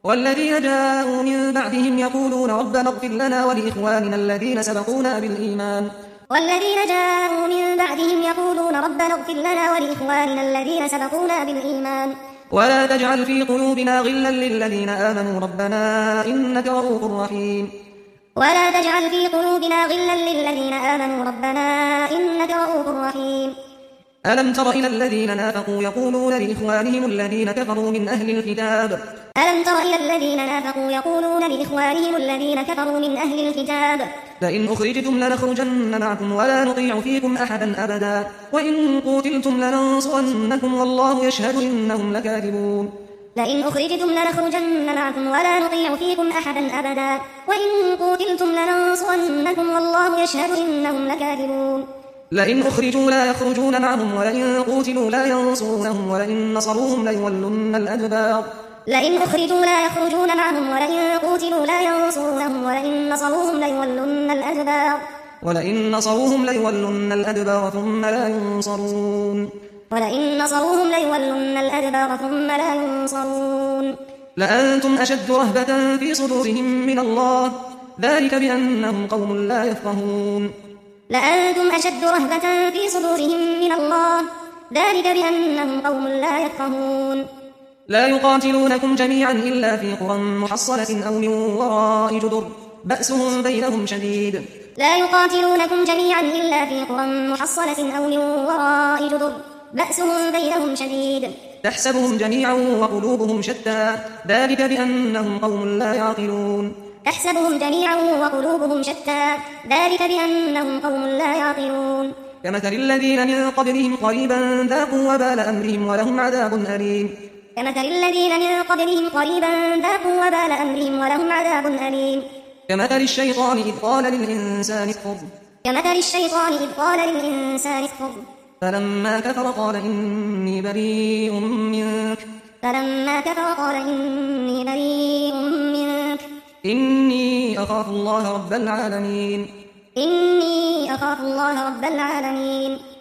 والذين جاءوا من بعدهم يقولون ربنا اغفر لنا ولإخواننا الذين سبقونا بالإيمان والذين جاءوا من بعدهم يقولون ربنا اغفر لنا ولإخواننا الذين سبقونا بالإيمان ولا تجعل في قلوبنا غلا للذين آمنوا ربنا إنك رؤوف رحيم ولا تجعل في قلوبنا غلا للذين آمنوا ربنا إنك رؤوف رحيم ألم تر إلى الذين نافقوا يقولون لإخوانهم الذين كفروا من أهل الكتاب الذين كفروا من أهل الكتاب لئن أخرجتم لنخرجن معكم ولا نطيع فيكم أحدا أبدا وإن قتلتم لننصرنكم والله يشهد إنهم لكاذبون لئن أخرجتم لنخرجن معكم ولا نطيع فيكم أحدا أبدا وإن قتلتم لننصرنكم والله يشهد إنهم لكاذبون لئن أخرجوا لا يخرجون معهم ولئن قتلوا لا ينصرونهم ولئن نصروهم ليولن الأدبار لئن أخرجوا لا يخرجون معهم ولئن قتلوا لا ينصرونهم ولئن نصروهم ليولن الأدبار ثم لا ينصرون لأنتم أشد رهبة في صدورهم من الله ذلك بأنهم قوم لا يفقهون لأنتم أشد رهبة في صدورهم من الله ذلك بأنهم قوم لا يفقهون لا يقاتلونكم جميعا إلا في قرى محصنة أو من وراء جدر بأسهم بينهم شديد لا يقاتلونكم جميعا إلا في قرى محصنة أو من وراء جدر بأسهم بينهم شديد تحسبهم جميعا وقلوبهم شتى ذلك بأنهم قوم لا يعقلون تحسبهم جميعا وقلوبهم شتى ذلك بأنهم قوم لا يعقلون كمثل الذين من قبلهم قريبا ذاقوا وبال أمرهم ولهم عذاب أليم كمثل الشيطان إذ قال للإنسان اكفر فلما كفر قال إني بريء منك إني أخاف الله رب العالمين